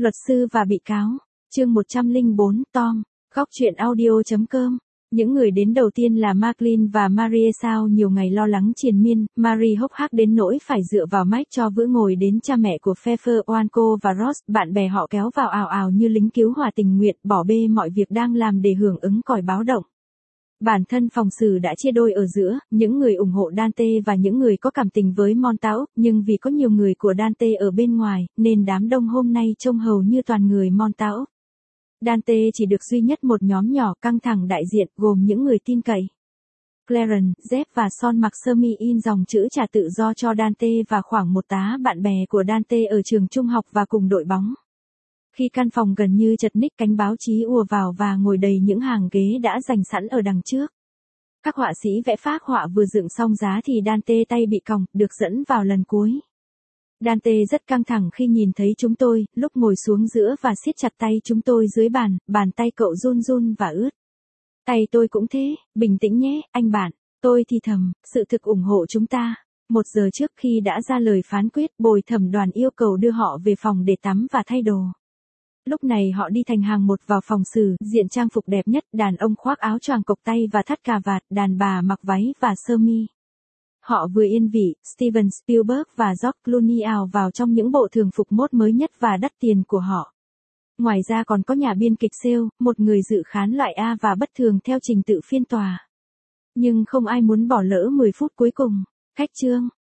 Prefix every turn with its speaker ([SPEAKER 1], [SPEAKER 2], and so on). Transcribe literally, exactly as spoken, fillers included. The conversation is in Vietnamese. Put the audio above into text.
[SPEAKER 1] Luật sư và bị cáo. Chương một trăm lẻ bốn, Tom. Góc truyện audio chấm com. Những người đến đầu tiên là Macklin và Marie. Sau nhiều ngày lo lắng triền miên, Marie hốc hác đến nỗi phải dựa vào Mike cho vữa ngồi đến cha mẹ của Pfeffer, Oanco và Ross. Bạn bè họ kéo vào ào ào như lính cứu hỏa tình nguyện, bỏ bê mọi việc đang làm để hưởng ứng còi báo động. Bản thân phòng xử đã chia đôi ở giữa, những người ủng hộ Dante và những người có cảm tình với Montauk, nhưng vì có nhiều người của Dante ở bên ngoài, nên đám đông hôm nay trông hầu như toàn người Montauk. Dante chỉ được duy nhất một nhóm nhỏ căng thẳng đại diện, gồm những người tin cậy. Clarence, Jeff và Son mặc sơ mi in dòng chữ trả tự do cho Dante và khoảng một tá bạn bè của Dante ở trường trung học và cùng đội bóng. Khi căn phòng gần như chật ních, cánh báo chí ùa vào và ngồi đầy những hàng ghế đã dành sẵn ở đằng trước. Các họa sĩ vẽ phác họa vừa dựng xong giá thì Dante tay bị còng, được dẫn vào lần cuối. Dante rất căng thẳng khi nhìn thấy chúng tôi, lúc ngồi xuống giữa và siết chặt tay chúng tôi dưới bàn, bàn tay cậu run run và ướt. Tay tôi cũng thế, bình tĩnh nhé, anh bạn, tôi thì thầm, sự thực ủng hộ chúng ta. Một giờ trước khi đã ra lời phán quyết, bồi thẩm đoàn yêu cầu đưa họ về phòng để tắm và thay đồ. Lúc này họ đi thành hàng một vào phòng xử, diện trang phục đẹp nhất, đàn ông khoác áo choàng cộc tay và thắt cà vạt, đàn bà mặc váy và sơ mi. Họ vừa yên vị, Steven Spielberg và George Clooney ào vào trong những bộ thường phục mốt mới nhất và đắt tiền của họ. Ngoài ra còn có nhà biên kịch Sale, một người dự khán loại A và bất thường theo trình tự phiên tòa. Nhưng không ai muốn bỏ lỡ mười phút cuối cùng. Khách trương,